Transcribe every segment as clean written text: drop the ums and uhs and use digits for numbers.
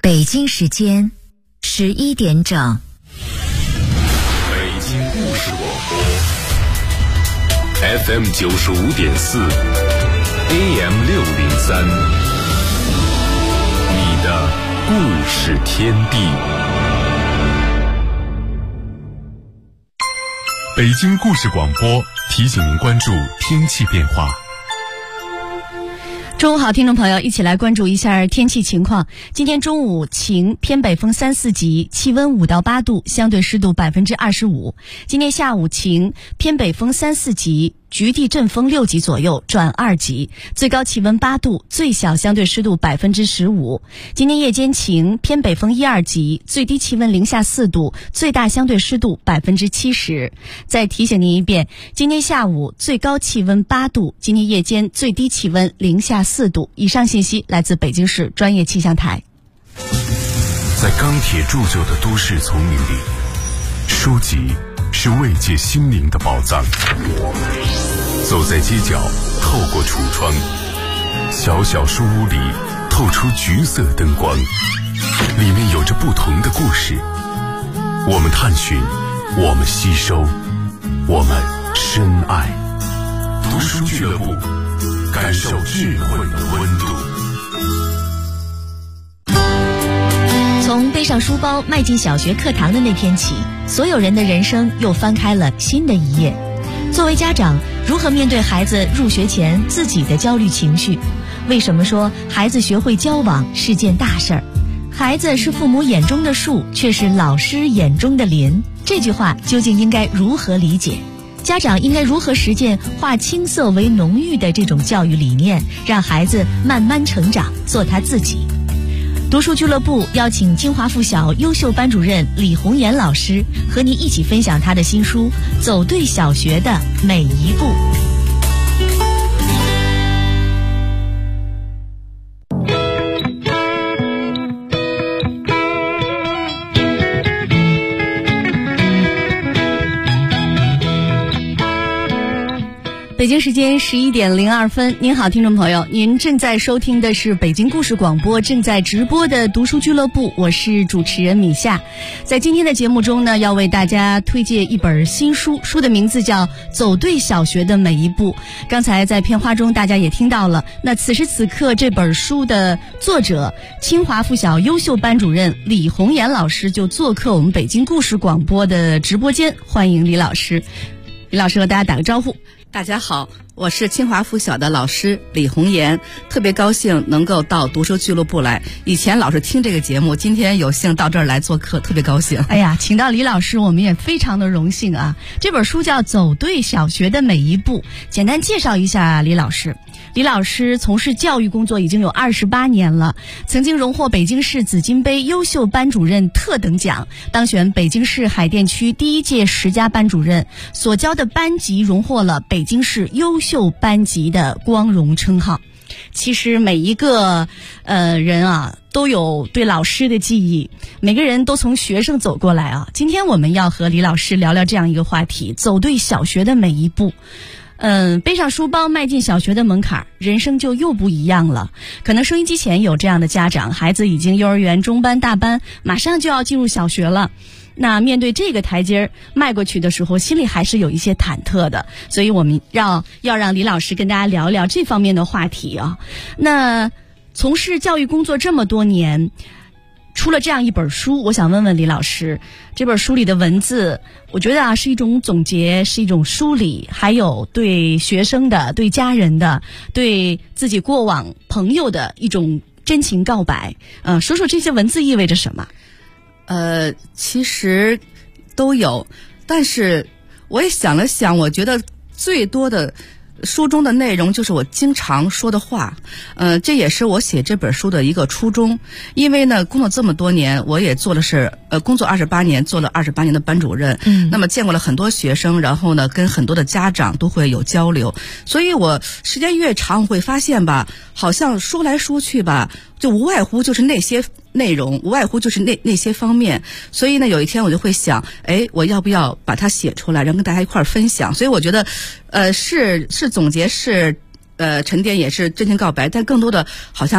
北京时间11点整。 北京故事广播 FM 95.4 AM 603，你的故事天地。北京故事广播提醒您关注天气变化。 中午好，听众朋友，一起来关注一下天气情况。今天中午晴，偏北风3、4级，气温5到8度，相对湿度25%。今天下午晴，偏北风3、4级，局地阵风6级左右转2级，最高气温8度，最小相对湿度15%。今天夜间晴，偏北风1、2级，最低气温0下4度，最大相对湿度70%。再提醒您一遍，今天下午最高气温8度，今天夜间最低气温0下4度。以上信息来自北京市专业气象台。 在钢铁铸就的都市丛林里，书籍是慰藉心灵的宝藏。走在街角，透过橱窗，小小书屋里透出橘色灯光，里面有着不同的故事。我们探寻，我们吸收，我们深爱。读书俱乐部，感受智慧的温度。 从背上书包迈进小学课堂的那天起，所有人的人生又翻开了新的一页。作为家长，如何面对孩子入学前自己的焦虑情绪？为什么说孩子学会交往是件大事儿？孩子是父母眼中的树，却是老师眼中的林。这句话究竟应该如何理解？家长应该如何实践化青涩为浓郁的这种教育理念，让孩子慢慢成长，做他自己？读书俱乐部邀请清华附小优秀班主任李红岩老师和您一起分享他的新书《走对小学的每一步》。北京时间11点02分，您好，听众朋友，您正在收听的是北京故事广播正在直播的读书俱乐部，我是主持人米夏。在今天的节目中呢，要为大家推荐一本新书，书的名字叫《走对小学的每一步》。刚才在片花中大家也听到了，那此时此刻这本书的作者清华附小优秀班主任李红岩老师就做客我们北京故事广播的直播间，欢迎李老师。李老师和大家打个招呼。 大家好，我是清华附小的老师李红岩，特别高兴能够到读书俱乐部来。以前老是听这个节目，今天有幸到这儿来做客，特别高兴。 哎呀，请到李老师，我们也非常的荣幸啊。这本书叫《走对小学的每一步》，简单介绍一下李老师。李老师从事教育工作已经有28年了，曾经荣获北京市紫金杯优秀班主任特等奖，当选北京市海淀区第1届10佳班主任，所教的班级荣获了北京市优秀班级的光荣称号。其实每一个人啊都有对老师的记忆，每个人都从学生走过来啊。今天我们要和李老师聊聊这样一个话题，走对小学的每一步。背上书包迈进小学的门槛，人生就又不一样了。可能收音机前有这样的家长，孩子已经幼儿园中班大班，马上就要进入小学了。那面对这个台阶迈过去的时候，心里还是有一些忐忑的，所以我们要让李老师跟大家聊一聊这方面的话题啊。那从事教育工作这么多年，出了这样一本书，我想问问李老师，这本书里的文字，我觉得是一种总结，是一种梳理，还有对学生的、对家人的、对自己过往朋友的一种真情告白。说说这些文字意味着什么？ 其实都有，但是我也想了想，我觉得最多的书中的内容就是我经常说的话，这也是我写这本书的一个初衷。因为呢，工作这么多年，我也做的是工作28年，做了28年的班主任，那么见过了很多学生，然后呢，跟很多的家长都会有交流，所以我时间越长，会发现吧，好像说来说去吧，就无外乎就是那些内容，无外乎就是那些方面。所以呢，有一天我就会想，我要不要把它写出来，然后跟大家一块儿分享。所以我觉得是总结，是沉淀，也是真情告白，但更多的好像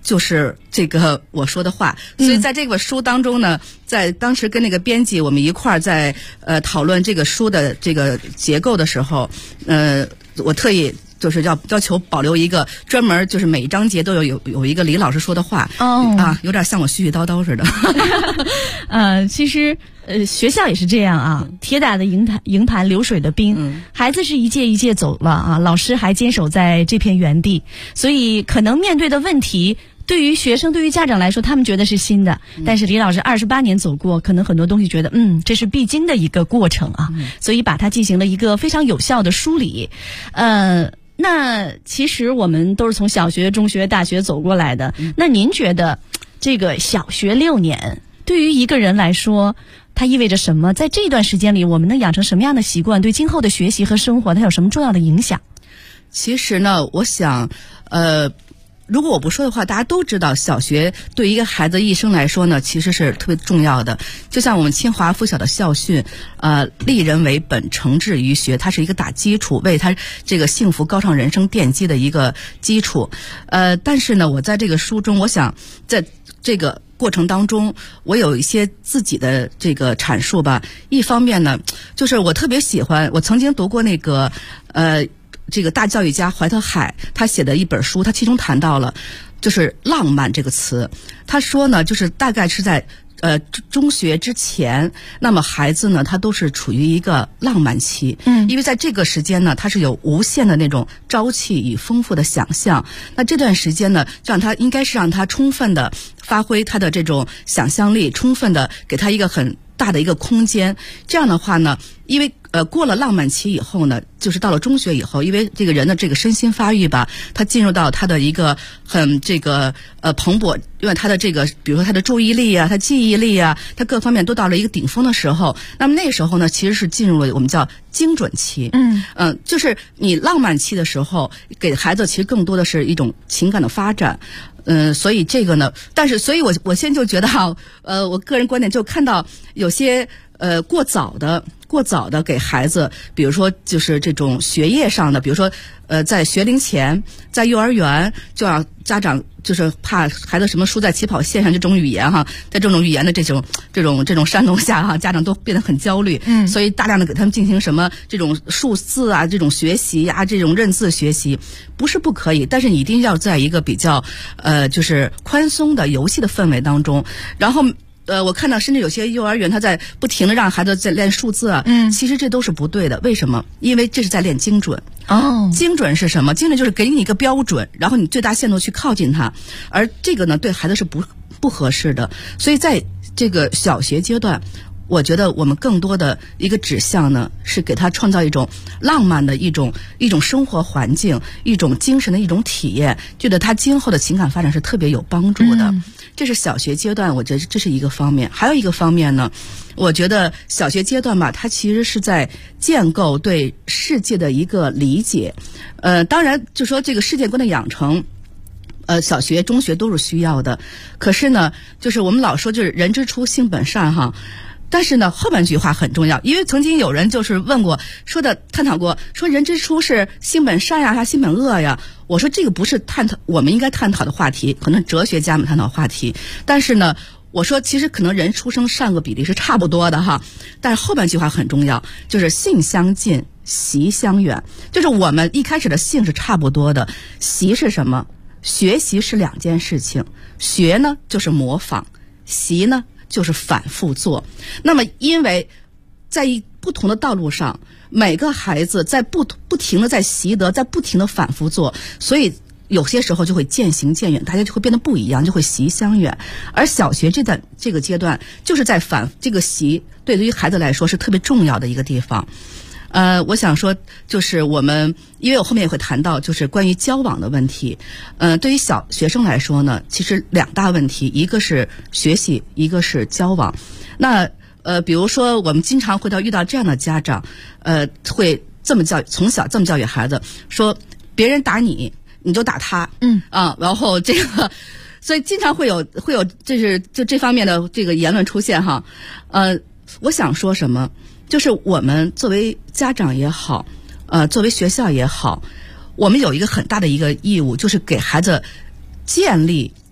就是这个我说的话。所以在这本书当中呢，在当时跟那个编辑我们一块儿在讨论这个书的这个结构的时候，我特意就是要求保留一个专门就是每一章节都有一个李老师说的话。有点像我絮絮叨叨似的。 其实学校也是这样啊，铁打的营盘流水的兵，孩子是一届一届走了啊，老师还坚守在这片原地，所以可能面对的问题，对于学生对于家长来说他们觉得是新的，但是李老师28年走过，可能很多东西觉得这是必经的一个过程啊，所以把它进行了一个非常有效的梳理。那其实我们都是从小学、中学、大学走过来的，那您觉得这个小学6年对于一个人来说它意味着什么？在这段时间里我们能养成什么样的习惯，对今后的学习和生活它有什么重要的影响？ 其实呢，我想如果我不说的话，大家都知道小学对于一个孩子一生来说呢，其实是特别重要的。就像我们清华附小的校训，立人为本，诚志于学，它是一个打基础，为他这个幸福高尚人生奠基的一个基础。但是呢，我在这个书中，我想在这个过程当中，我有一些自己的这个阐述吧。一方面呢，就是我特别喜欢，我曾经读过那个这个大教育家怀特海他写的一本书，他其中谈到了就是浪漫这个词。他说呢，就是大概是在中学之前，那么孩子呢他都是处于一个浪漫期，因为在这个时间呢他是有无限的那种朝气与丰富的想象。那这段时间呢，应该是让他充分的发挥他的这种想象力，充分的给他一个很大的一个空间。这样的话呢，因为过了浪漫期以后呢，就是到了中学以后，因为这个人的这个身心发育吧，他进入到他的一个很这个蓬勃，因为他的这个比如说他的注意力啊，他记忆力啊，他各方面都到了一个顶峰的时候，那么那时候呢，其实是进入了我们叫精准期。就是你浪漫期的时候，给孩子其实更多的是一种情感的发展。所以这个呢，但是所以我现在就觉得我个人观点就看到有些过早的给孩子，比如说就是这种学业上的，比如说在学龄前，在幼儿园就让家长就是怕孩子什么输在起跑线上这种语言在这种语言的这种煽动下家长都变得很焦虑。所以大量的给他们进行什么这种数字啊，这种学习啊，这种认字学习不是不可以，但是你一定要在一个比较就是宽松的游戏的氛围当中。然后我看到甚至有些幼儿园他在不停的让孩子在练数字啊，其实这都是不对的。为什么？因为这是在练精准。精准是什么？精准就是给你一个标准，然后你最大限度去靠近它，而这个呢对孩子是不合适的。所以在这个小学阶段，我觉得我们更多的一个指向呢，是给他创造一种浪漫的一种生活环境，一种精神的一种体验，觉得他今后的情感发展是特别有帮助的。这是小学阶段，我觉得这是一个方面。还有一个方面呢，我觉得小学阶段吧，它其实是在建构对世界的一个理解。当然就说这个世界观的养成，小学、中学都是需要的。可是呢，就是我们老说就是人之初性本善但是呢，后半句话很重要，因为曾经有人就是问过，探讨过，说人之初是性本善呀，还性本恶呀？我说这个不是我们应该探讨的话题，可能哲学家们探讨话题。但是呢，我说其实可能人出生善恶比例是差不多的但是后半句话很重要，就是性相近，习相远。就是我们一开始的性是差不多的，习是什么？学习是两件事情，学呢就是模仿，习呢就是反复做。那么因为在不同的道路上，每个孩子在不停的在习得，在不停的反复做，所以有些时候就会渐行渐远，大家就会变得不一样，就会习相远。而小学这个阶段，就是在这个习，对于孩子来说是特别重要的一个地方。我想说，就是因为我后面也会谈到，就是关于交往的问题。对于小学生来说呢，其实两大问题，一个是学习，一个是交往。那比如说我们经常会遇到这样的家长，会从小这么教育孩子，说别人打你，你就打他，然后这个，所以经常会有就这方面的这个言论出现我想说什么？就是我们作为家长也好，作为学校也好，我们有一个很大的一个义务，就是给孩子建立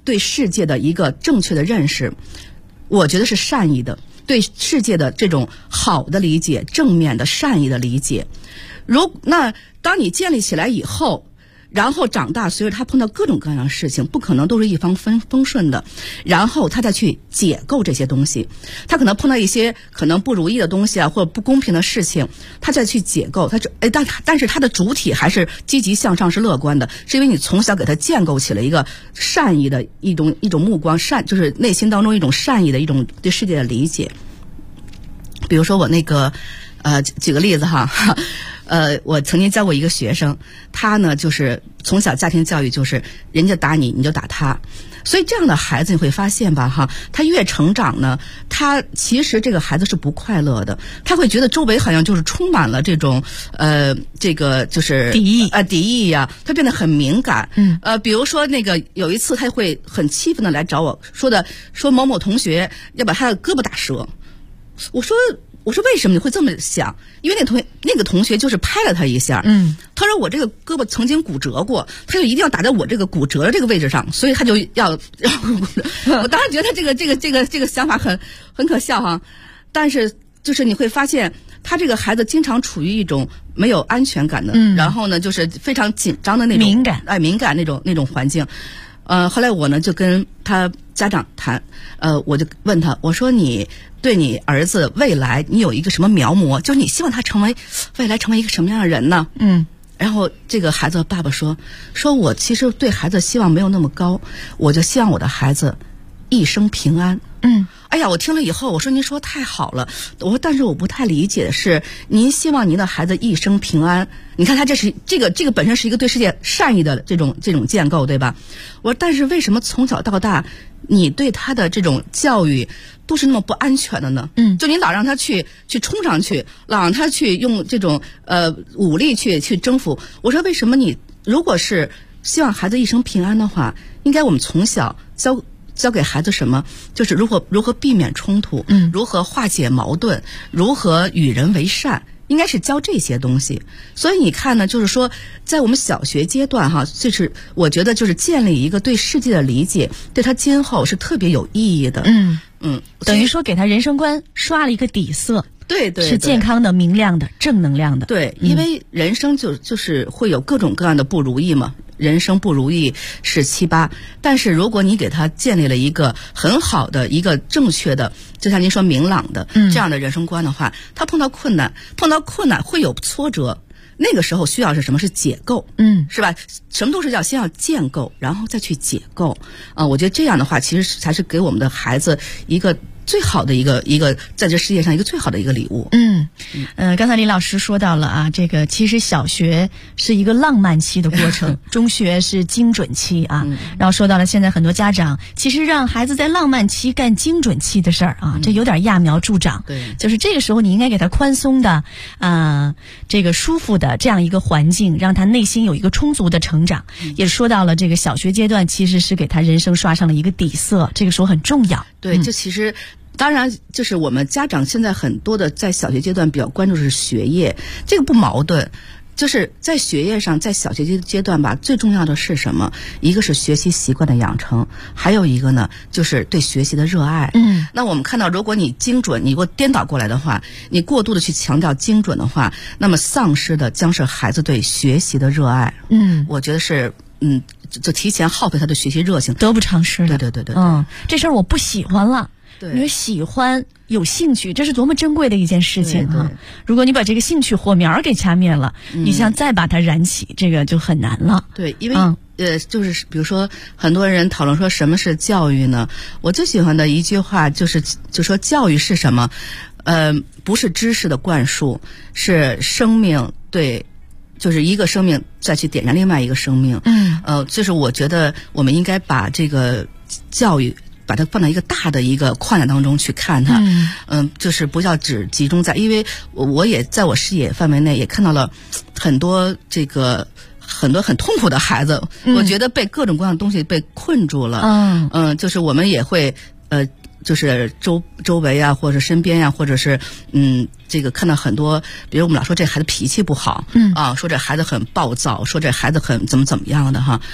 对世界的一个正确的认识，我觉得是善意的，对世界的这种好的理解，正面的善意的理解。那当你建立起来以后，然后长大，随着他碰到各种各样的事情，不可能都是一帆风顺的，然后他再去解构这些东西，他可能碰到一些可能不如意的东西啊，或者不公平的事情，他再去解构，但是他的主体还是积极向上，是乐观的，是因为你从小给他建构起了一个善意的一种目光，就是内心当中一种善意的一种对世界的理解。比如说我举个例子哈。我曾经教过一个学生，他呢就是从小家庭教育就是人家打你你就打他，所以这样的孩子你会发现吧哈，他越成长呢，他其实这个孩子是不快乐的，他会觉得周围好像就是充满了这种这个就是敌意呀，他变得很敏感。比如说有一次他会很气愤的来找我说某某同学要把他的胳膊打折，我说为什么你会这么想？因为那个同学就是拍了他一下，他说我这个胳膊曾经骨折过，他就一定要打在我这个骨折的这个位置上，所以他就要我当时觉得他这个想法很可笑哈，但是就是你会发现他这个孩子经常处于一种没有安全感的，然后呢就是非常紧张的那种敏感那种环境。后来我呢就跟他家长谈，我就问他，我说你对你儿子未来你有一个什么描摹，就是你希望他未来成为一个什么样的人呢？然后这个孩子的爸爸说我其实对孩子希望没有那么高，我就希望我的孩子一生平安。哎呀，我听了以后，我说您说太好了，我说但是我不太理解的是，您希望您的孩子一生平安，你看他这个本身是一个对世界善意的这种建构，对吧？我说但是为什么从小到大你对他的这种教育都是那么不安全的呢？就你老让他去冲上去，老让他去用这种武力去征服。我说为什么你如果是希望孩子一生平安的话，应该我们从小教给孩子什么？就是如何避免冲突，如何化解矛盾，如何与人为善，应该是教这些东西。所以你看呢，就是说在我们小学阶段哈，就是我觉得就是建立一个对世界的理解，对他今后是特别有意义的。 等于说给他人生观刷了一个底色。 对， 是健康的、明亮的、正能量的。 对，因为人生就是会有各种各样的不如意嘛，人生不如意是七八，但是如果你给他建立了一个很好的一个正确的，就像您说明朗的这样的人生观的话，他碰到困难会有挫折，那个时候需要是什么？是解构，是吧？什么都是先要建构，然后再去解构。我觉得这样的话，其实才是给我们的孩子一个最好的一个在这世界上一个最好的一个礼物。 刚才李老师说到了啊，这个其实小学是一个浪漫期的过程，中学是精准期啊。然后说到了现在很多家长其实让孩子在浪漫期干精准期的事儿啊，这有点揠苗助长。 对， 就是这个时候你应该给他宽松的这个舒服的这样一个环境，让他内心有一个充足的成长。也说到了这个小学阶段其实是给他人生刷上了一个底色，这个时候很重要。 对，这其实当然就是我们家长现在很多的在小学阶段比较关注的是学业，这个不矛盾。就是在学业上，在小学阶段吧，最重要的是什么？一个是学习习惯的养成，还有一个呢，就是对学习的热爱。那我们看到，如果你精准，你如果颠倒过来的话，你过度的去强调精准的话，那么丧失的将是孩子对学习的热爱。我觉得是就提前耗费他的学习热情， 得不偿失的。 对。 这事儿我不喜欢了。你说喜欢有兴趣，这是多么珍贵的一件事情啊！如果你把这个兴趣火苗给掐灭了，你想再把它燃起，这个就很难了。 对，因为就是比如说很多人讨论说什么是教育呢？我最喜欢的一句话就说教育是什么？不是知识的灌输，是生命对。就是一个生命再去点燃另外一个生命。就是我觉得我们应该把这个教育把它放在一个大的一个框架当中去看它。就是不要只集中在，因为我也在我视野范围内也看到了很多很痛苦的孩子。我觉得被各种各样的东西被困住了。就是我们也会就是周围啊，或者身边啊，或者是这个看到很多，比如我们老说这孩子脾气不好，说这孩子很暴躁，说这孩子很怎么样的哈。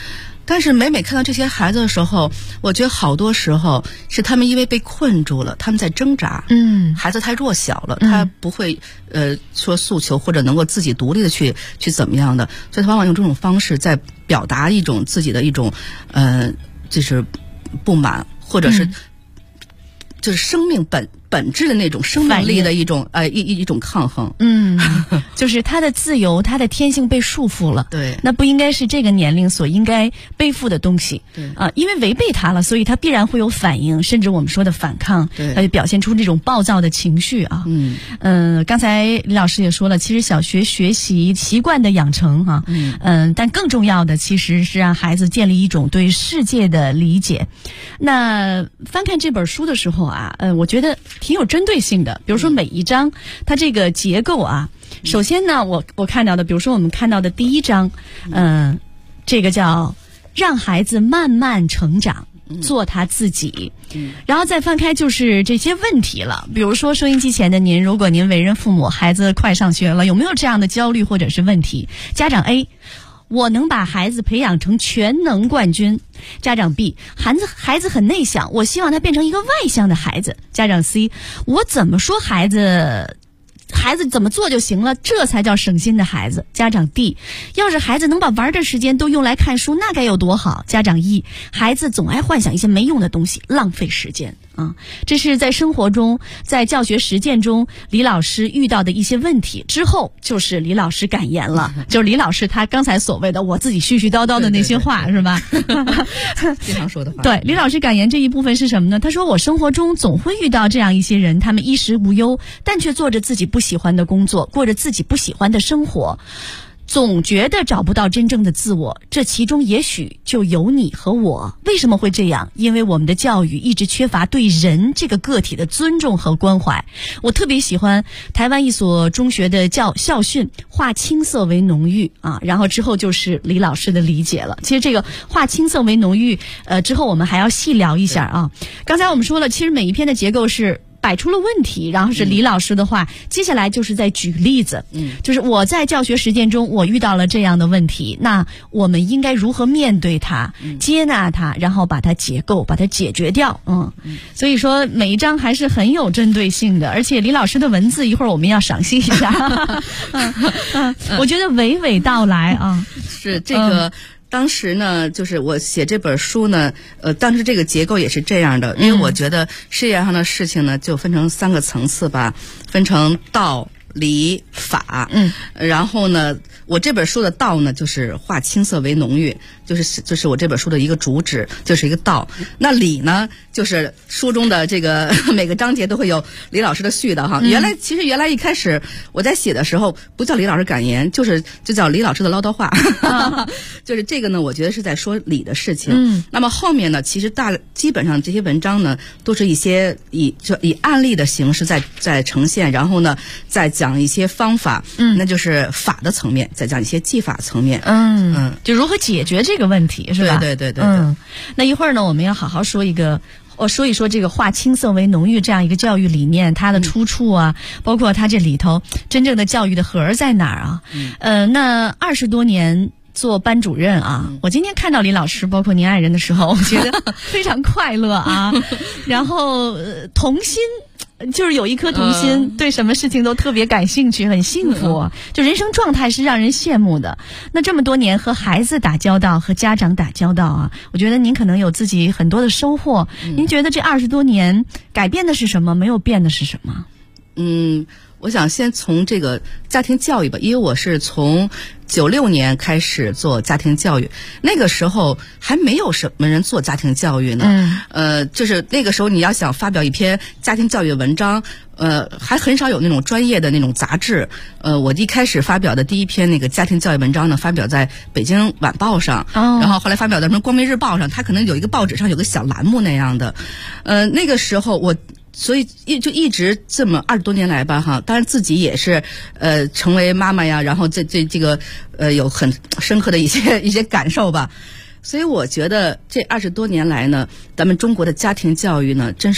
但是每看到这些孩子的时候，我觉得好多时候是他们因为被困住了，他们在挣扎。孩子太弱小了，他不会说诉求或者能够自己独立的去怎么样的，所以他往往用这种方式在表达一种自己的一种就是不满，或者是就是生命本质的那种生命力的一种一种抗衡。 就是他的自由，他的天性被束缚了。 对， 那不应该是这个年龄所应该背负的东西。 对因为违背他了，所以他必然会有反应，甚至我们说的反抗。 对， 他就表现出这种暴躁的情绪啊。刚才李老师也说了，其实小学学习习惯的养成啊，但更重要的其实是让孩子建立一种对世界的理解。那翻看这本书的时候啊，我觉得挺有针对性的。比如说每一章，它这个结构啊，首先呢，我看到的，比如说我们看到的第一章，这个叫让孩子慢慢成长，做他自己。然后再翻开就是这些问题了，比如说收音机前的您，如果您为人父母，孩子快上学了，有没有这样的焦虑或者是问题？家长 A，我能把孩子培养成全能冠军。家长 B， 孩子很内向，我希望他变成一个外向的孩子。家长 C， 我怎么说孩子怎么做就行了，这才叫省心的孩子。家长 D， 要是孩子能把玩的时间都用来看书，那该有多好。家长 E， 孩子总爱幻想一些没用的东西，浪费时间啊。这是在生活中，在教学实践中，李老师遇到的一些问题。之后就是李老师感言了，就是李老师他刚才所谓的我自己絮絮叨叨的那些话， 对是吧？ 经常说的话。 对，李老师感言这一部分是什么呢？他说，我生活中总会遇到这样一些人，他们衣食无忧，但却做着自己不喜欢的工作，过着自己不喜欢的生活，总觉得找不到真正的自我，这其中也许就有你和我。为什么会这样？因为我们的教育一直缺乏对人这个个体的尊重和关怀。我特别喜欢台湾一所中学的校训，化青涩为浓郁啊，然后之后就是李老师的理解了。其实这个化青涩为浓郁之后我们还要细聊一下啊。刚才我们说了，其实每一篇的结构是摆出了问题，然后是李老师的话，接下来就是在举例子，就是我在教学实践中我遇到了这样的问题，那我们应该如何面对它，接纳它，然后把它解构，把它解决掉。所以说每一章还是很有针对性的，而且李老师的文字一会儿我们要赏析一下。我觉得娓娓道来啊， 是这个。当时呢，就是我写这本书呢，当时这个结构也是这样的，因为我觉得世界上的事情呢，就分成3个层次吧，分成道、理、法。然后呢，我这本书的道呢，就是化青涩为浓郁，就是我这本书的一个主旨，就是一个道。那理呢，就是书中的这个每个章节都会有李老师的絮叨哈。其实原来一开始我在写的时候不叫李老师感言，就叫李老师的唠叨话。就是这个呢，我觉得是在说理的事情。那么后面呢，其实基本上这些文章呢，都是一些以案例的形式在呈现，然后呢再讲一些方法，那就是法的层面，再讲一些技法层面。 就如何解决这个问题，是吧？ 对。 那一会儿呢，我们要好好说一说这个化青涩为浓郁这样一个教育理念，它的出处啊，包括它这里头真正的教育的核在哪儿啊？那20多年做班主任啊，我今天看到李老师包括您爱人的时候，我觉得非常快乐啊。然后童心，就是有一颗童心，对什么事情都特别感兴趣，很幸福，就人生状态是让人羡慕的。那这么多年和孩子打交道，和家长打交道啊，我觉得您可能有自己很多的收获。您觉得这20多年改变的是什么？没有变的是什么？ 我想先从这个家庭教育吧，因为我是从96年开始做家庭教育，那个时候还没有什么人做家庭教育呢。就是那个时候你要想发表一篇家庭教育文章，还很少有那种专业的那种杂志。我一开始发表的第一篇那个家庭教育文章呢，发表在北京晚报上，然后后来发表在什么光明日报上，它可能有一个报纸上有个小栏目那样的。那个时候所以一直这么20多年来吧哈，当然自己也是成为妈妈呀，然后这个有很深刻的一些感受吧。所以我觉得这20多年来呢，咱们中国的家庭教育呢，真是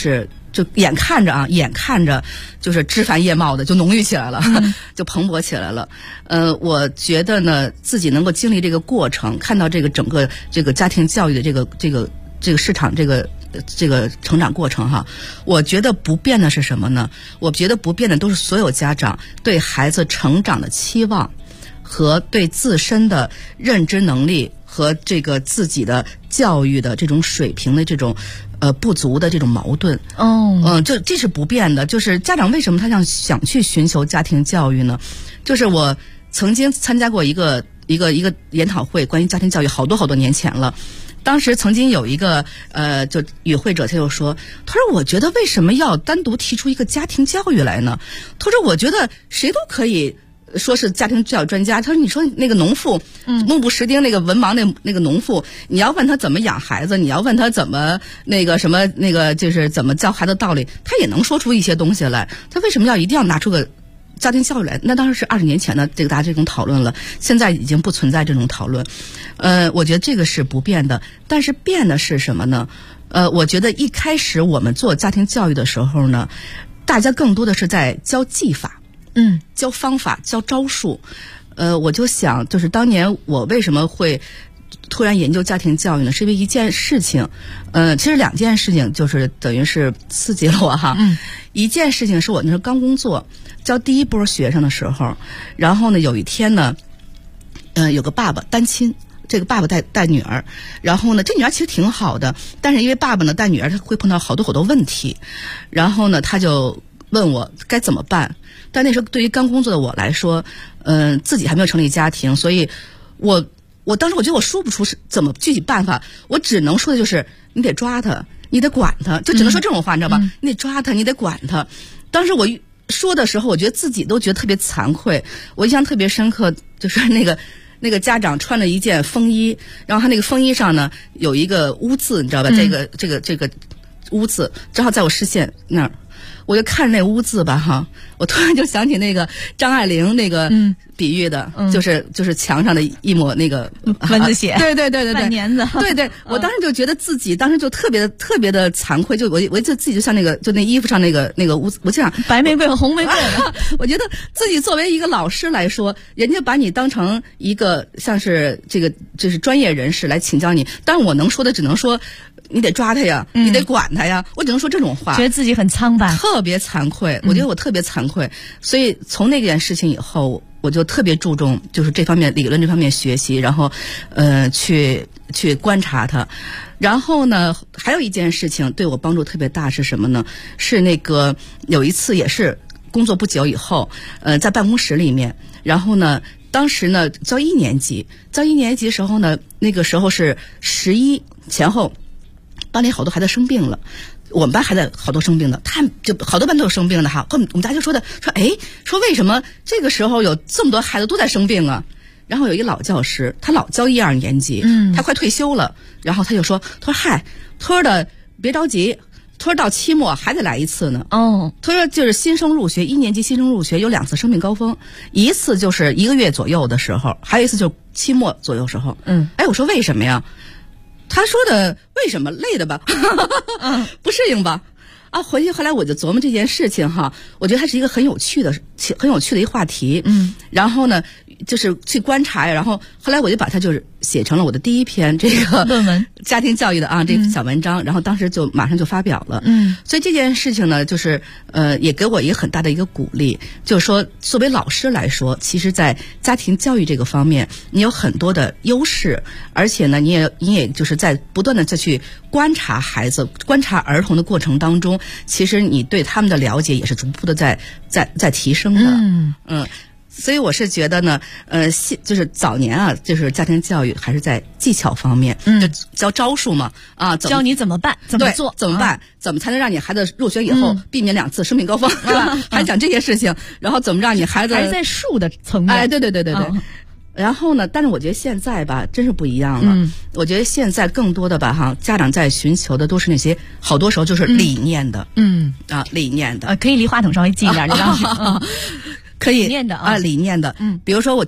就眼看着就是枝繁叶茂的就浓郁起来了，就蓬勃起来了。我觉得呢，自己能够经历这个过程，看到这个整个这个家庭教育的这个市场这个成长过程哈，我觉得不变的是什么呢？我觉得不变的都是所有家长对孩子成长的期望和对自身的认知能力和这个自己的教育的这种水平的这种不足的这种矛盾。这是不变的。就是家长为什么他想去寻求家庭教育呢？就是我曾经参加过一个研讨会，关于家庭教育，好多年前了。当时曾经有一个就与会者他就说，他说我觉得为什么要单独提出一个家庭教育来呢？他说我觉得谁都可以说是家庭教育专家。他说你说那个农妇，目不识丁那个文盲那个农妇，你要问他怎么养孩子，你要问他怎么那个什么那个就是怎么教孩子道理，他也能说出一些东西来。他为什么一定要拿出个家庭教育来？那当然是20年前的大家这种讨论了，现在已经不存在这种讨论。我觉得这个是不变的，但是变的是什么呢？我觉得一开始我们做家庭教育的时候呢，大家更多的是在教技法，教方法，教招数。我就想，就是当年我为什么会突然研究家庭教育呢？是因为一件事情，其实2件事情就是等于是刺激了我哈。一件事情是我那时候刚工作，教第一波学生的时候，然后呢有一天呢，有个爸爸单亲。这个爸爸带女儿，然后呢，这女儿其实挺好的，但是因为爸爸呢带女儿，他会碰到好多问题，然后呢，他就问我该怎么办。但那时候对于刚工作的我来说，自己还没有成立家庭，所以我当时我觉得我说不出是怎么具体办法，我只能说的就是你得抓他，你得管他，就只能说这种话，你知道吧？你得抓他，你得管他。当时我说的时候，我觉得自己都觉得特别惭愧。我印象特别深刻，就是那个家长穿了一件风衣，然后他那个风衣上呢有一个污渍，你知道吧？这个污渍正好在我视线那儿，我就看着那污渍吧哈，我突然就想起那个张爱玲那个比喻的，就是墙上的一抹那个蚊子血， 对， 半年子， 对，我当时就觉得自己当时就特别的惭愧，就我就自己就像那个就那衣服上那个污渍，我就想白玫瑰和红玫瑰的， 我觉得自己作为一个老师来说，人家把你当成一个像是就是专业人士来请教你，但是我能说的只能说你得抓他呀，你得管他呀，我只能说这种话， 觉得自己很苍白， 特别惭愧。我觉得我特别惭愧，所以从那件事情以后，我就特别注重就是这方面理论这方面学习，然后去观察它。然后呢，还有一件事情对我帮助特别大是什么呢？是那个有一次也是工作不久以后，在办公室里面，然后呢，当时呢教1年级的时候呢，那个时候是11前后，班里好多孩子生病了。我们班孩子好多生病的，他就好多班都有生病的哈。我们家就说为什么这个时候有这么多孩子都在生病啊？然后有一个老教师，他老教1、2年级，他快退休了，然后他就说，他说的别着急，他说到期末还得来一次呢。他说就是新生入学1年级新生入学有2次生病高峰，一次就是1个月左右的时候，还有一次就是期末左右时候。我说为什么呀？他说的为什么累的吧，不适应吧？回去后来我就琢磨这件事情哈，我觉得它是一个很有趣的一个话题。然后呢，就是去观察呀，然后后来我就把它就是写成了我的第一篇这个论文， 家庭教育的这个小文章，然后当时就马上就发表了。所以这件事情呢，就是也给我一个很大的一个鼓励，就是说作为老师来说，其实在家庭教育这个方面，你有很多的优势，而且呢，你也就是在不断的再去观察孩子、观察儿童的过程当中，其实你对他们的了解也是逐步的在提升的。所以我是觉得呢，就是早年就是家庭教育还是在技巧方面，就教招数嘛， 教你怎么办，怎么做， 怎么办，怎么才能让你孩子入学以后避免2次生病高峰，是吧？还讲这些事情，然后怎么让你孩子还是在术的层面， 对。然后呢，但是我觉得现在吧，真是不一样了。我觉得现在更多的吧，家长在寻求的都是那些好多时候就是理念的，理念的， 可以离话筒稍微近一点，李老师。 可以理念的理念的，比如说我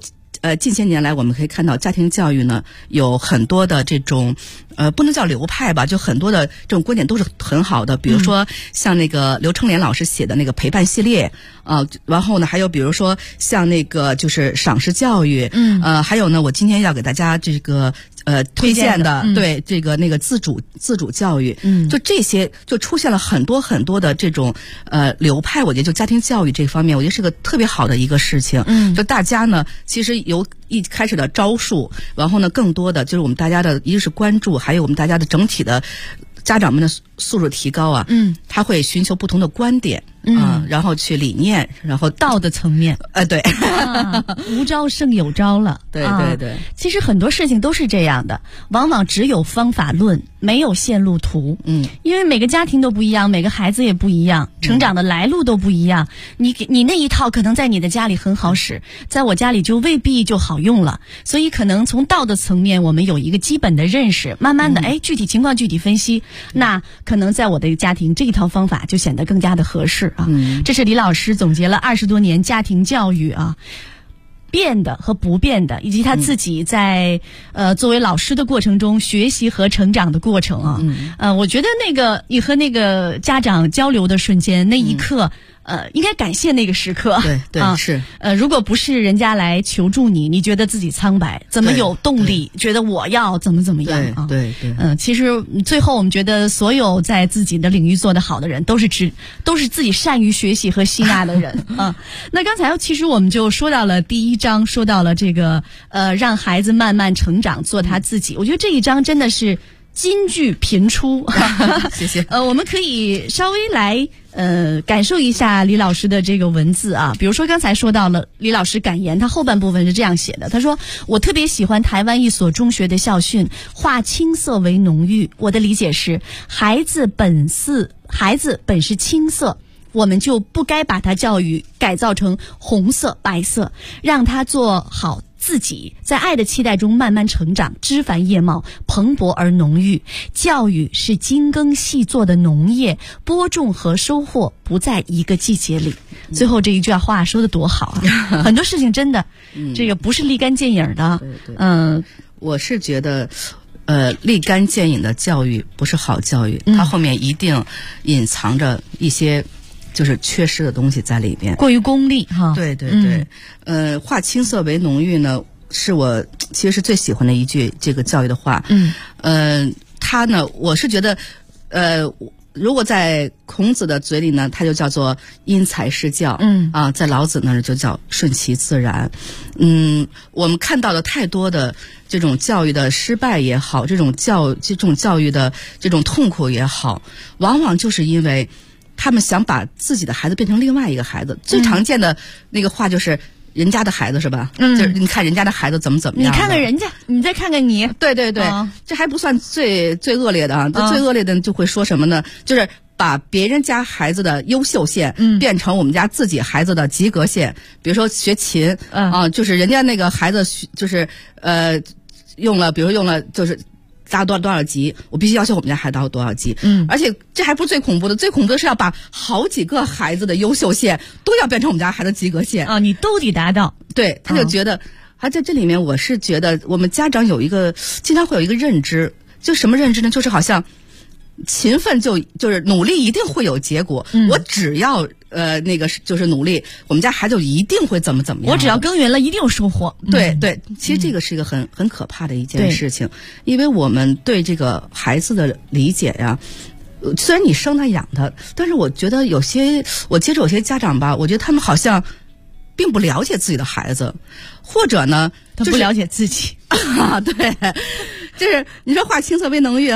近些年来我们可以看到家庭教育呢有很多的这种不能叫流派吧，就很多的这种观点都是很好的。比如说像那个刘成莲老师写的那个陪伴系列然后呢还有比如说像那个就是赏识教育，还有呢我今天要给大家这个推荐的，对这个那个自主教育，就这些就出现了很多很多的这种流派。我觉得就家庭教育这方面，我觉得是个特别好的一个事情。就大家呢，其实由一开始的招数，然后呢，更多的就是我们大家的一个是关注，还有我们大家的整体的家长们的素质提高啊。他会寻求不同的观点。然后去理念，然后道的层面， 对， 无招胜有招了， 对。 其实很多事情都是这样的，往往只有方法论，没有线路图。因为每个家庭都不一样，每个孩子也不一样，成长的来路都不一样。你那一套可能在你的家里很好使，在我家里就未必就好用了。所以可能从道的层面，我们有一个基本的认识，慢慢的，具体情况具体分析，那可能在我的家庭这一套方法就显得更加的合适。这是李老师总结了20多年家庭教育变的和不变的，以及他自己在作为老师的过程中学习和成长的过程我觉得那个你和那个家长交流的瞬间，那一刻应该感谢那个时刻。 对是。 如果不是人家来求助你，你觉得自己苍白，怎么有动力觉得我要怎么样啊？ 对。 其实最后我们觉得所有在自己的领域做得好的人，都是自己善于学习和吸纳的人那刚才其实我们就说到了第一章，说到了这个让孩子慢慢成长，做他自己。我觉得这一章真的是金句频出谢谢。 我们可以稍微来感受一下李老师的这个文字比如说刚才说到了李老师感言，他后半部分是这样写的，他说我特别喜欢台湾一所中学的校训，化青色为浓郁。我的理解是孩子本是青色，我们就不该把他教育改造成红色白色，让他做好自己，在爱的期待中慢慢成长，枝繁叶茂，蓬勃而浓郁。教育是精耕细作的农业，播种和收获不在一个季节里。最后这一句话说得多好很多事情真的这个不是立竿见影的。 我是觉得立竿见影的教育不是好教育，它后面一定隐藏着一些就是缺失的东西在里边， 过于功利对。化青色为浓郁呢，是我其实是最喜欢的一句这个教育的话。他呢，我是觉得如果在孔子的嘴里呢，他就叫做因材施教。在老子那儿就叫顺其自然。我们看到了太多的这种教育的失败也好，这种教育的这种痛苦也好，往往就是因为他们想把自己的孩子变成另外一个孩子。最常见的那个话就是人家的孩子是吧？就是你看人家的孩子怎么样， 你看看人家，你再看看你。 对，这还不算最恶劣的最恶劣的就会说什么呢？就是把别人家孩子的优秀线变成我们家自己孩子的及格线。比如说学琴就是人家那个孩子就是用了就是达多少级，我必须要求我们家孩子达到多少级。而且这还不是最恐怖的，最恐怖的是要把好几个孩子的优秀线都要变成我们家孩子及格线你都得达到。 对，他就觉得在这里面，我是觉得我们家长经常会有一个认知，就什么认知呢？就是好像勤奋就是努力一定会有结果。我只要就是努力，我们家孩子就一定会怎么样。 我只要耕耘了，一定有收获。 对，其实这个是一个很可怕的一件事情，因为我们对这个孩子的理解呀，虽然你生他养他，但是我觉得我接触有些家长吧，我觉得他们好像并不了解自己的孩子，或者呢， 他不了解自己对，就是你说化青色为浓郁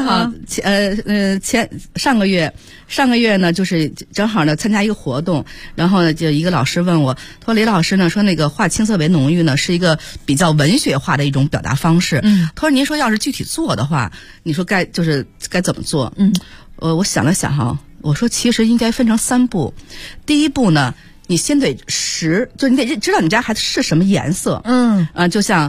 上个月呢，就是正好呢参加一个活动，然后呢就一个老师问我，他说李老师呢说那个化青色为浓郁呢是一个比较文学化的一种表达方式。他说您说要是具体做的话，你说该怎么做？我想了想我说其实应该分成3步。第一步呢，你先得就是你得知道你家孩子是什么颜色。就像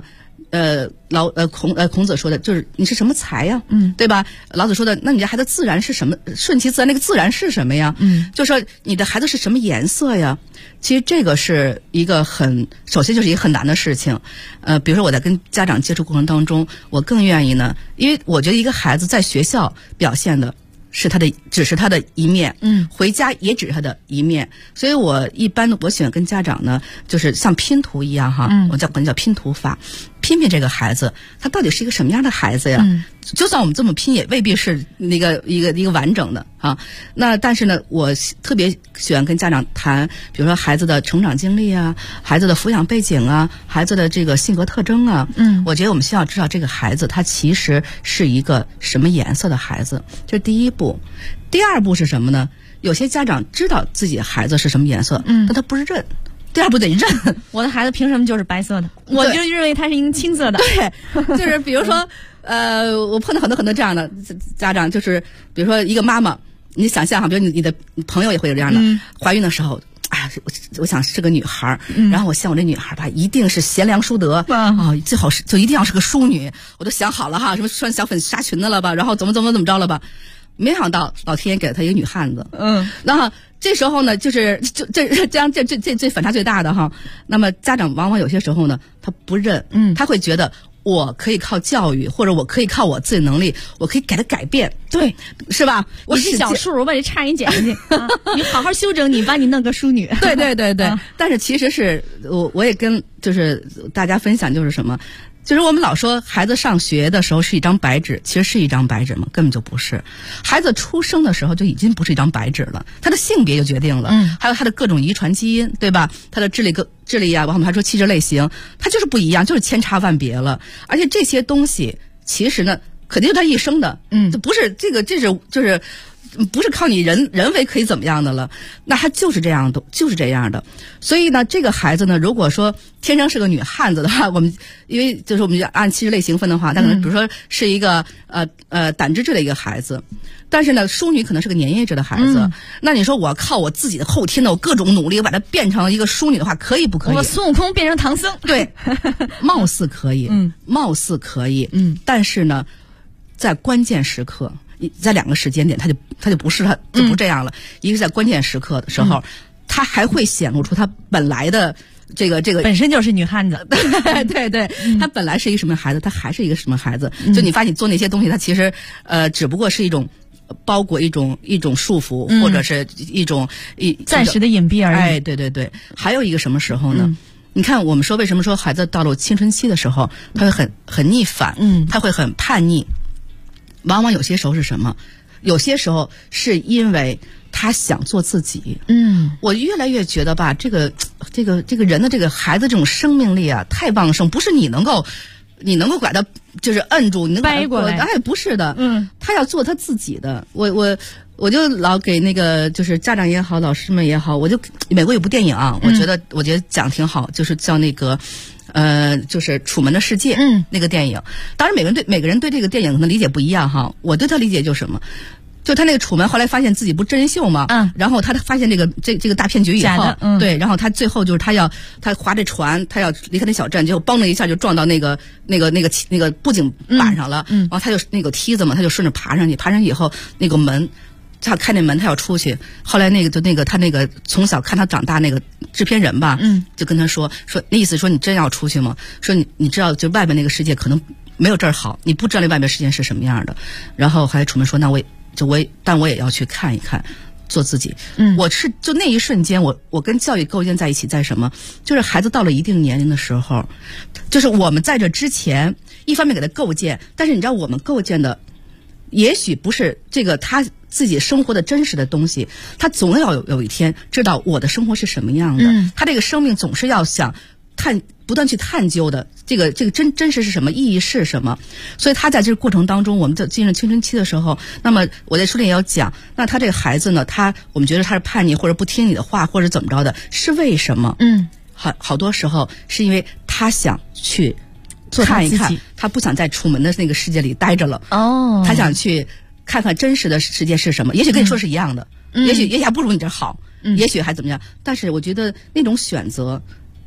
孔子说的就是你是什么才呀？对吧？老子说的，那你的孩子自然是什么？顺其自然，那个自然是什么呀？就说你的孩子是什么颜色呀？其实这个是一个首先就是一个很难的事情。比如说我在跟家长接触过程当中，我更愿意呢，因为我觉得一个孩子在学校表现的只是他的一面，回家也只是他的一面，所以我一般我喜欢跟家长呢，就是像拼图一样哈，我管叫拼图法，拼拼这个孩子，他到底是一个什么样的孩子呀？就算我们这么拼，也未必是一个完整的啊。那但是呢，我特别喜欢跟家长谈，比如说孩子的成长经历啊，孩子的抚养背景啊，孩子的这个性格特征啊。我觉得我们需要知道这个孩子他其实是一个什么颜色的孩子，这是第一步。第二步是什么呢？有些家长知道自己的孩子是什么颜色，但他不是认。第二步得认， 我的孩子凭什么就是白色的？我就认为他是一个青色的。 对，就是比如说，我碰到很多这样的家长，就是比如说一个妈妈，你想象哈，比如你的朋友也会有这样的，怀孕的时候，哎呀，我想是个女孩，然后我想我这女孩吧，一定是贤良淑德最好是就一定要是个淑女，我都想好了哈，什么穿小粉纱裙子了吧，然后怎么着了吧。没想到老天爷给了他一个女汉子，然后这时候呢，这反差最大的哈。那么家长往往有些时候呢，他不认，他会觉得我可以靠教育，或者我可以靠我自己能力，我可以给他改变， 对， 是吧？ 我是小数，我把这差人捡去，你好好修整，你把你弄个淑女。 对。但是其实是我也跟就是大家分享，就是什么？就是我们老说孩子上学的时候是一张白纸，其实是一张白纸吗？根本就不是。孩子出生的时候就已经不是一张白纸了，他的性别就决定了，还有他的各种遗传基因，对吧？他的智力啊，我们还说气质类型，他就是不一样，就是千差万别了。而且这些东西其实呢，肯定是他一生的，就不是这就是不是靠你人为可以怎么样的了，那他就是这样的。所以呢，这个孩子呢，如果说天生是个女汉子的话，我们因为就是我们按气质类型分的话，他可能比如说是一个胆汁质的一个孩子，但是呢，淑女可能是个粘液质的孩子。那你说我靠我自己的后天的我各种努力，我把它变成一个淑女的话，可以不可以？ 我孙悟空变成唐僧， 对，貌似可以，但是呢，在关键时刻。在两个时间点，他就不是就不这样了。一个是在关键时刻的时候，他还会显露出他本来的这个本身就是女汉子。 对，他本来是一个什么孩子，他还是一个什么孩子。就你发现你做那些东西，他其实只不过是一种包裹一种束缚，或者是一种暂时的隐蔽而已。 哎，对。还有一个什么时候呢？你看，我们说为什么说孩子到了青春期的时候，他会很逆反，他会很叛逆。往往有些时候是什么？有些时候是因为他想做自己。我越来越觉得吧，这个人的这个孩子这种生命力啊，太旺盛，不是你能够把他就是摁住，你能掰过来， 哎，不是的，他要做他自己的。我就老给那个就是家长也好，老师们也好，美国有部电影啊，我觉得讲挺好，就是叫那个。就是《楚门的世界》那个电影，当然每个人对这个电影可能理解不一样哈。我对他理解就是什么，就他那个楚门后来发现自己不真人秀嘛，然后他发现这个大骗局以后，对，然后他最后就是他划着船，他要离开那小镇，结果嘣的一下就撞到那个布景板上了，然后他就那个梯子嘛，他就顺着爬上去以后那个门。他开那门，他要出去。后来他从小看他长大那个制片人吧，就跟他说那意思说你真要出去吗？说你知道就外面那个世界可能没有这儿好，你不知道那外面世界是什么样的。然后还楚门说那但我也要去看一看，做自己。我是就那一瞬间，我跟教育构建在一起，在什么？就是孩子到了一定年龄的时候，就是我们在这之前，一方面给他构建，但是你知道我们构建的。也许不是这个他自己生活的真实的东西，他总要有一天知道我的生活是什么样的。他这个生命总是要想不断去探究的，这个真实是什么，意义是什么。所以他在这个过程当中，我们在进入青春期的时候，那么我在书里也要讲，那他这个孩子呢，我们觉得他是叛逆或者不听你的话或者怎么着的，是为什么？好多时候是因为他想去。看一看，他不想在楚门的那个世界里待着了。他想去看看真实的世界是什么。也许跟你说是一样的，也许还不如你这好，也许还怎么样。但是我觉得那种选择，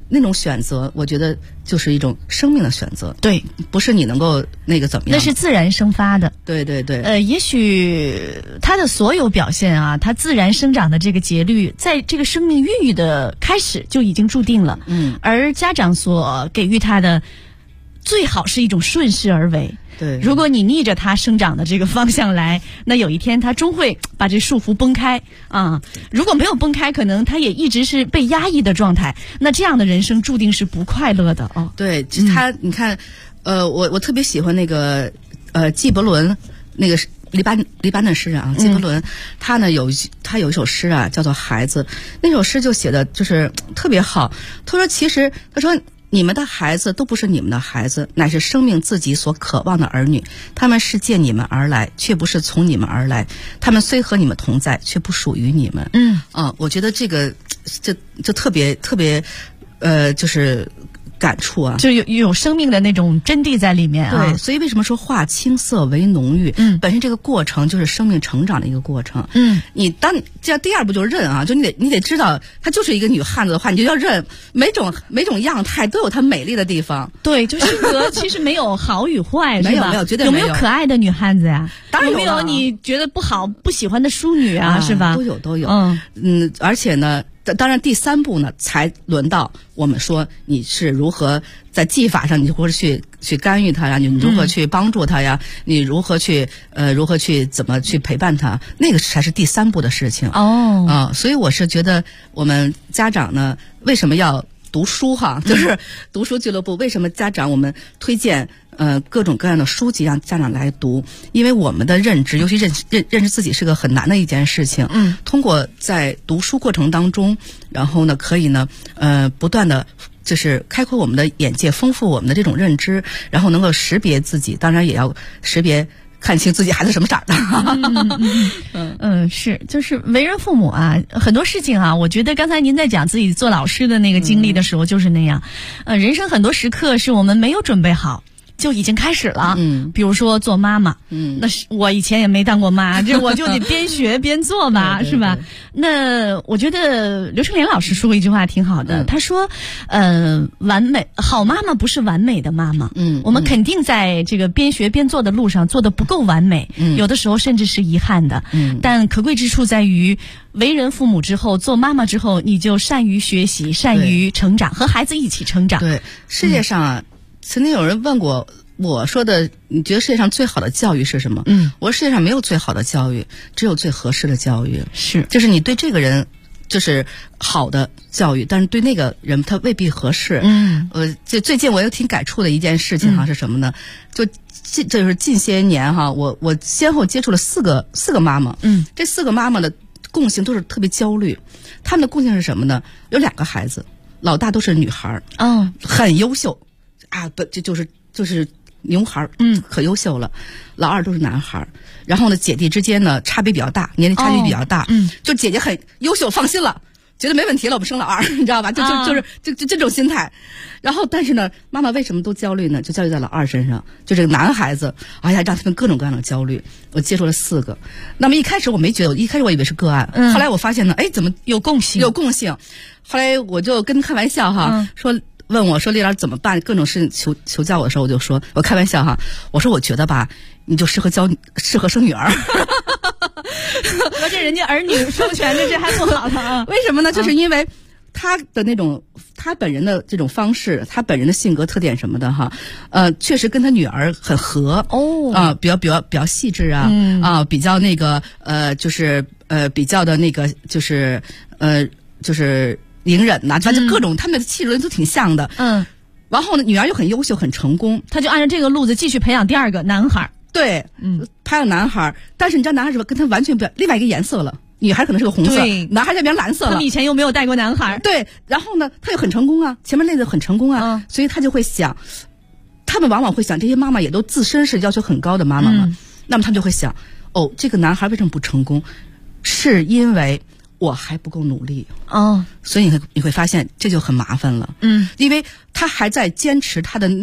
那种选择，我觉得就是一种生命的选择， 对， 不是你能够那个怎么样， 那是自然生发的。 对对对。 也许它的所有表现啊，它自然生长的这个节律，在这个生命孕育的开始就已经注定了。而家长所给予它的，最好是一种顺势而为。 对， 如果你逆着它生长的这个方向来，那有一天它终会把这束缚崩开啊！如果没有崩开，可能它也一直是被压抑的状态，那这样的人生注定是不快乐的哦。 对，他你看，我特别喜欢那个纪伯伦，那个黎巴嫩诗人啊，纪伯伦，他有一首诗啊，叫做《孩子》，那首诗就写的就是特别好。他说你们的孩子都不是你们的孩子，乃是生命自己所渴望的儿女。他们是借你们而来，却不是从你们而来。他们虽和你们同在，却不属于你们。我觉得这个就特别就是感触啊， 就有生命的那种真谛在里面啊。 对，所以为什么说化青涩为浓郁？本身这个过程就是生命成长的一个过程。你这样第二步就是认啊，就你得知道，她就是一个女汉子的话，你就要认每种样态都有它美丽的地方。 对，就性格其实没有好与坏， 没有绝对没有。 有没有可爱的女汉子呀？ 当然有没有你觉得不好不喜欢的淑女啊？是吧？ 都有。而且呢。当然，第三步呢，才轮到我们说你是如何在技法上，你如何去干预他呀？你如何去帮助他呀？你如何去怎么去陪伴他？那个才是第三步的事情。所以我是觉得我们家长呢，为什么要读书哈？就是读书俱乐部，为什么家长我们推荐各种各样的书籍让家长来读？因为我们的认知，尤其认识自己是个很难的一件事情。通过在读书过程当中，然后呢，可以呢不断的就是开阔我们的眼界，丰富我们的这种认知，然后能够识别自己，当然也要识别。看清自己孩子什么色儿的。 是，就是为人父母啊，很多事情啊，我觉得刚才您在讲自己做老师的那个经历的时候，就是那样。人生很多时刻是我们没有准备好。就已经开始了，比如说做妈妈，那是我以前也没当过妈，这我就得边学边做吧， 对对对， 是吧？那我觉得刘春莲老师说过一句话挺好的，他说，完美好妈妈不是完美的妈妈，我们肯定在这个边学边做的路上做的不够完美，有的时候甚至是遗憾的，但可贵之处在于，为人父母之后，做妈妈之后，你就善于学习，善于成长，和孩子一起成长。 对，世界上啊。曾经有人问过我说的，你觉得世界上最好的教育是什么？我说世界上没有最好的教育，只有最合适的教育。 是， 就是你对这个人就是好的教育，但是对那个人他未必合适。最近我又挺感触的一件事情哈，是什么呢？就是近些年哈，我先后接触了四个妈妈。这4个妈妈的共性都是特别焦虑，她们的共性是什么呢？有2个孩子，老大都是女孩，很优秀。这就是牛孩，可优秀了。老二都是男孩，然后呢，姐弟之间呢差别比较大，年龄差距比较大。就姐姐很优秀，放心了，觉得没问题了，我们生老二，你知道吧？就是这种心态。然后，但是呢，妈妈为什么都焦虑呢？就焦虑在老二身上，就这个男孩子，哎呀，让他们各种各样的焦虑。我接触了4个，那么一开始我没觉得，一开始我以为是个案，后来我发现呢，怎么有共性？ 后来我就跟他开玩笑哈，问我说：“丽兰怎么办？各种事情求教我的时候，我就说，我开玩笑哈，我说我觉得吧，你就适合生女儿。 而且人家儿女授权的这还不好呢啊？ 为什么呢？就是因为他的那种他本人的这种方式，他本人的性格特点什么的哈，确实跟他女儿很合比较细致比较那个就是比较的那个就是隐忍呐，反正各种他们的气质都挺像的。然后呢，女儿又很优秀，很成功， 他就按照这个路子继续培养第2个男孩。 对，培养男孩，但是你知道男孩是吧？跟他完全不另外一个颜色了。女孩可能是个红色，男孩这边蓝色了。 他们以前又没有带过男孩。 对，然后呢，他又很成功啊，前面那个很成功啊，所以他就会想，他们往往会想，这些妈妈也都自身是要求很高的妈妈嘛，那么他们就会想，这个男孩为什么不成功？是因为我还不够努力所以你会发现这就很麻烦了。因为他还在坚持他的